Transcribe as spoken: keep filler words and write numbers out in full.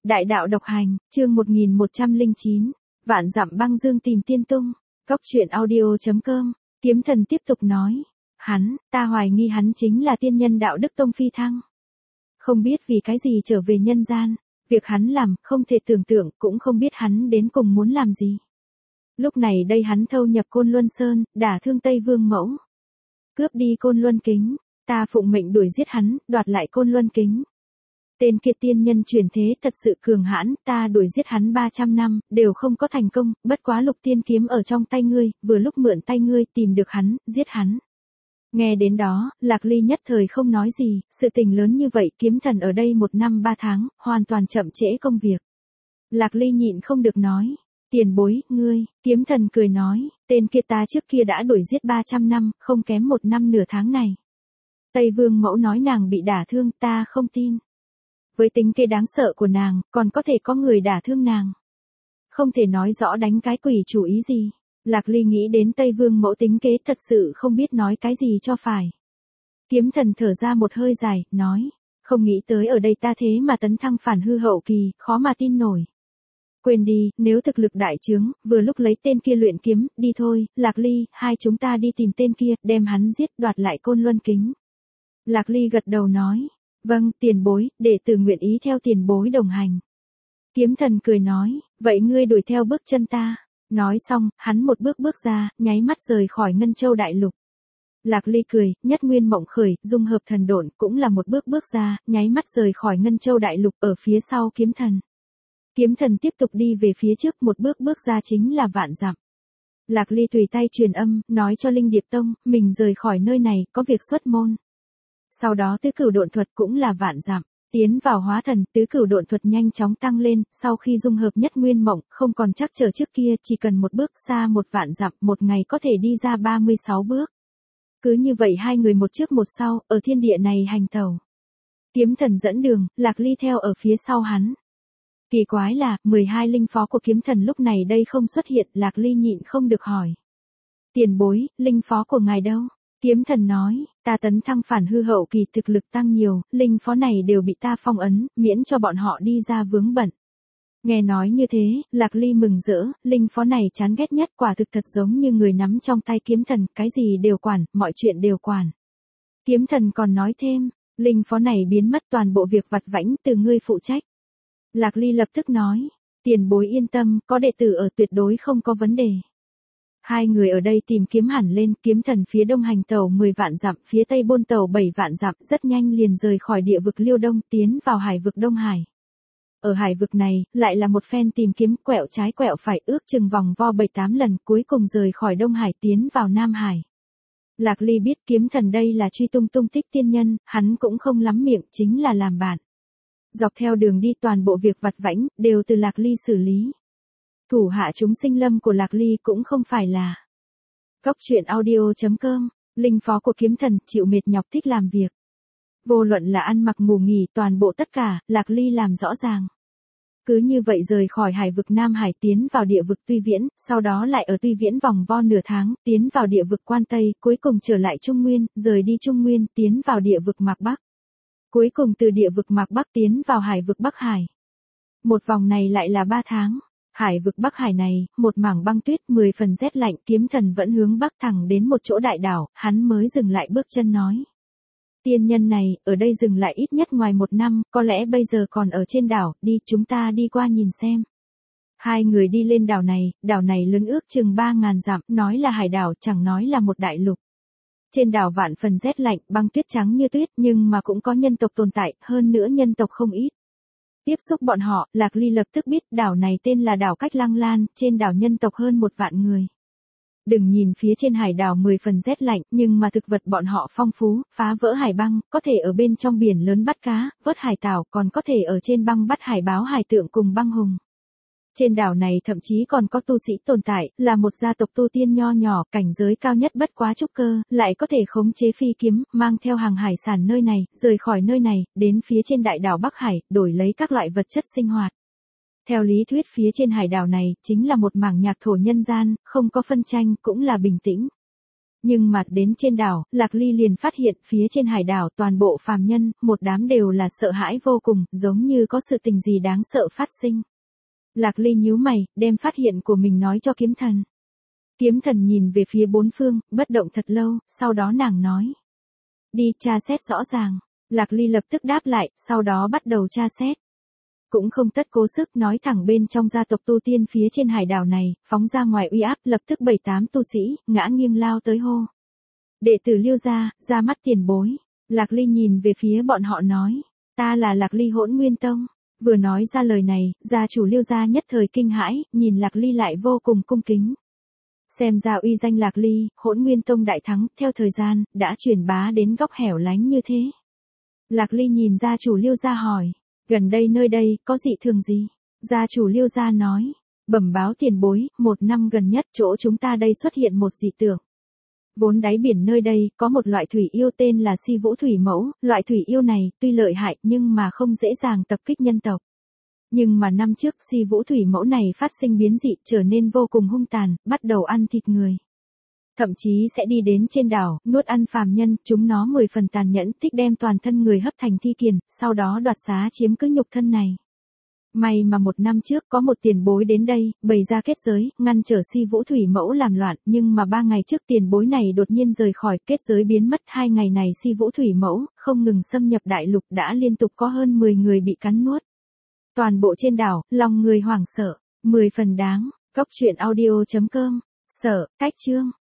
Đại đạo độc hành, chương một nghìn một trăm lẻ chín, vạn dặm băng dương tìm tiên tung, cốc truyện audio chấm com, Kiếm Thần tiếp tục nói, hắn, ta hoài nghi hắn chính là tiên nhân đạo đức tông phi thăng. Không biết vì cái gì trở về nhân gian, việc hắn làm, không thể tưởng tượng, cũng không biết hắn đến cùng muốn làm gì. Lúc này đây hắn thâu nhập Côn Luân Sơn, đả thương Tây Vương Mẫu. Cướp đi Côn Luân Kính, ta phụng mệnh đuổi giết hắn, đoạt lại Côn Luân Kính. Tên kia tiên nhân truyền thế thật sự cường hãn, ta đuổi giết hắn ba trăm năm, đều không có thành công, bất quá lục tiên kiếm ở trong tay ngươi, vừa lúc mượn tay ngươi tìm được hắn, giết hắn. Nghe đến đó, Lạc Ly nhất thời không nói gì, sự tình lớn như vậy Kiếm Thần ở đây một năm ba tháng, hoàn toàn chậm trễ công việc. Lạc Ly nhịn không được nói, tiền bối, ngươi, Kiếm Thần cười nói, tên kia ta trước kia đã đuổi giết ba trăm năm, không kém một năm nửa tháng này. Tây Vương Mẫu nói nàng bị đả thương, ta không tin. Với tính kế đáng sợ của nàng, còn có thể có người đả thương nàng. Không thể nói rõ đánh cái quỷ chủ ý gì. Lạc Ly nghĩ đến Tây Vương Mẫu tính kế thật sự không biết nói cái gì cho phải. Kiếm Thần thở ra một hơi dài, nói, không nghĩ tới ở đây ta thế mà tấn thăng phản hư hậu kỳ, khó mà tin nổi. Quên đi, nếu thực lực đại trướng, vừa lúc lấy tên kia luyện kiếm, đi thôi, Lạc Ly, hai chúng ta đi tìm tên kia, đem hắn giết, đoạt lại Côn Luân Kính. Lạc Ly gật đầu nói, vâng, tiền bối, đệ tử nguyện ý theo tiền bối đồng hành. Kiếm Thần cười nói, vậy ngươi đuổi theo bước chân ta. Nói xong, hắn một bước bước ra, nháy mắt rời khỏi Ngân Châu Đại Lục. Lạc Ly cười, nhất nguyên mộng khởi, dung hợp thần độn, cũng là một bước bước ra, nháy mắt rời khỏi Ngân Châu Đại Lục ở phía sau Kiếm Thần. Kiếm Thần tiếp tục đi về phía trước, một bước bước ra chính là vạn dặm. Lạc Ly tùy tay truyền âm, nói cho Linh Điệp Tông, mình rời khỏi nơi này, có việc xuất môn. Sau đó tứ cửu độn thuật cũng là vạn dặm, tiến vào hóa thần, tứ cửu độn thuật nhanh chóng tăng lên, sau khi dung hợp nhất nguyên mộng, không còn chắc trở trước kia, chỉ cần một bước xa một vạn dặm, một ngày có thể đi ra ba mươi sáu bước. Cứ như vậy hai người một trước một sau, ở thiên địa này hành tẩu. Kiếm Thần dẫn đường, Lạc Ly theo ở phía sau hắn. Kỳ quái là, mười hai linh phó của Kiếm Thần lúc này đây không xuất hiện, Lạc Ly nhịn không được hỏi. Tiền bối, linh phó của ngài đâu? Kiếm Thần nói, ta tấn thăng phản hư hậu kỳ thực lực tăng nhiều, linh phó này đều bị ta phong ấn, miễn cho bọn họ đi ra vướng bận. Nghe nói như thế, Lạc Ly mừng rỡ, linh phó này chán ghét nhất, quả thực thật giống như người nắm trong tay Kiếm Thần, cái gì đều quản, mọi chuyện đều quản. Kiếm Thần còn nói thêm, linh phó này biến mất toàn bộ việc vặt vãnh từ ngươi phụ trách. Lạc Ly lập tức nói, tiền bối yên tâm, có đệ tử ở tuyệt đối không có vấn đề. Hai người ở đây tìm kiếm hẳn lên, Kiếm Thần phía đông hành tàu mười vạn dặm, phía tây buôn tàu bảy vạn dặm, rất nhanh liền rời khỏi địa vực Liêu Đông, tiến vào hải vực Đông Hải. Ở hải vực này, lại là một phen tìm kiếm, quẹo trái quẹo phải, ước chừng vòng vo bảy tám lần, cuối cùng rời khỏi Đông Hải tiến vào Nam Hải. Lạc Ly biết Kiếm Thần đây là truy tung tung tích tiên nhân, hắn cũng không lắm miệng, chính là làm bạn. Dọc theo đường đi toàn bộ việc vặt vãnh, đều từ Lạc Ly xử lý. Thủ hạ chúng sinh lâm của Lạc Ly cũng không phải là cốc truyện audio chấm com, linh phó của Kiếm Thần, chịu mệt nhọc thích làm việc. Vô luận là ăn mặc ngủ nghỉ, toàn bộ tất cả, Lạc Ly làm rõ ràng. Cứ như vậy rời khỏi hải vực Nam Hải tiến vào địa vực Tuy Viễn, sau đó lại ở Tuy Viễn vòng vo nửa tháng, tiến vào địa vực Quan Tây, cuối cùng trở lại Trung Nguyên, rời đi Trung Nguyên, tiến vào địa vực Mạc Bắc. Cuối cùng từ địa vực Mạc Bắc tiến vào hải vực Bắc Hải. Một vòng này lại là ba tháng. Hải vực Bắc Hải này, một mảng băng tuyết mười phần rét lạnh, Kiếm Thần vẫn hướng bắc thẳng đến một chỗ đại đảo, hắn mới dừng lại bước chân nói. Tiên nhân này, ở đây dừng lại ít nhất ngoài một năm, có lẽ bây giờ còn ở trên đảo, đi, chúng ta đi qua nhìn xem. Hai người đi lên đảo này, đảo này lớn ước chừng ba ngàn dặm, nói là hải đảo, chẳng nói là một đại lục. Trên đảo vạn phần rét lạnh, băng tuyết trắng như tuyết, nhưng mà cũng có nhân tộc tồn tại, hơn nữa nhân tộc không ít. Tiếp xúc bọn họ, Lạc Ly lập tức biết đảo này tên là đảo Cách Lăng Lan, trên đảo nhân tộc hơn một vạn người. Đừng nhìn phía trên hải đảo mười phần rét lạnh, nhưng mà thực vật bọn họ phong phú, phá vỡ hải băng, có thể ở bên trong biển lớn bắt cá, vớt hải tảo, còn có thể ở trên băng bắt hải báo hải tượng cùng băng hùng. Trên đảo này thậm chí còn có tu sĩ tồn tại, là một gia tộc tu tiên nho nhỏ, cảnh giới cao nhất bất quá trúc cơ, lại có thể khống chế phi kiếm, mang theo hàng hải sản nơi này, rời khỏi nơi này, đến phía trên đại đảo Bắc Hải, đổi lấy các loại vật chất sinh hoạt. Theo lý thuyết phía trên hải đảo này, chính là một mảng nhạc thổ nhân gian, không có phân tranh, cũng là bình tĩnh. Nhưng mà đến trên đảo, Lạc Ly liền phát hiện phía trên hải đảo toàn bộ phàm nhân, một đám đều là sợ hãi vô cùng, giống như có sự tình gì đáng sợ phát sinh. Lạc Ly nhíu mày, đem phát hiện của mình nói cho kiếm thần. Kiếm thần nhìn về phía bốn phương, bất động thật lâu, sau đó nàng nói. Đi tra xét rõ ràng. Lạc Ly lập tức đáp lại, sau đó bắt đầu tra xét. Cũng không tất cố sức nói thẳng bên trong gia tộc tu tiên phía trên hải đảo này, phóng ra ngoài uy áp lập tức bảy tám tu sĩ, ngã nghiêng lao tới hô. Đệ tử Liêu gia, ra mắt tiền bối. Lạc Ly nhìn về phía bọn họ nói, ta là Lạc Ly Hỗn Nguyên Tông. Vừa nói ra lời này, gia chủ Liêu gia nhất thời kinh hãi, nhìn Lạc Ly lại vô cùng cung kính. Xem ra uy danh Lạc Ly, Hỗn Nguyên Tông đại thắng, theo thời gian, đã truyền bá đến góc hẻo lánh như thế. Lạc Ly nhìn gia chủ Liêu gia hỏi, gần đây nơi đây, có dị thường gì? Gia chủ Liêu gia nói, bẩm báo tiền bối, một năm gần nhất chỗ chúng ta đây xuất hiện một dị tượng. Vốn đáy biển nơi đây, có một loại thủy yêu tên là Si Vũ Thủy Mẫu, loại thủy yêu này, tuy lợi hại, nhưng mà không dễ dàng tập kích nhân tộc. Nhưng mà năm trước Si Vũ Thủy Mẫu này phát sinh biến dị, trở nên vô cùng hung tàn, bắt đầu ăn thịt người. Thậm chí sẽ đi đến trên đảo, nuốt ăn phàm nhân, chúng nó mười phần tàn nhẫn, thích đem toàn thân người hấp thành thi kiền, sau đó đoạt xá chiếm cứ nhục thân này. May mà một năm trước có một tiền bối đến đây, bày ra kết giới, ngăn trở Si Vũ Thủy Mẫu làm loạn, nhưng mà ba ngày trước tiền bối này đột nhiên rời khỏi, kết giới biến mất, hai ngày này Si Vũ Thủy Mẫu, không ngừng xâm nhập đại lục, đã liên tục có hơn mười người bị cắn nuốt. Toàn bộ trên đảo, lòng người hoảng sợ, mười phần đáng, góc truyện audio chấm com, sợ, cách chương.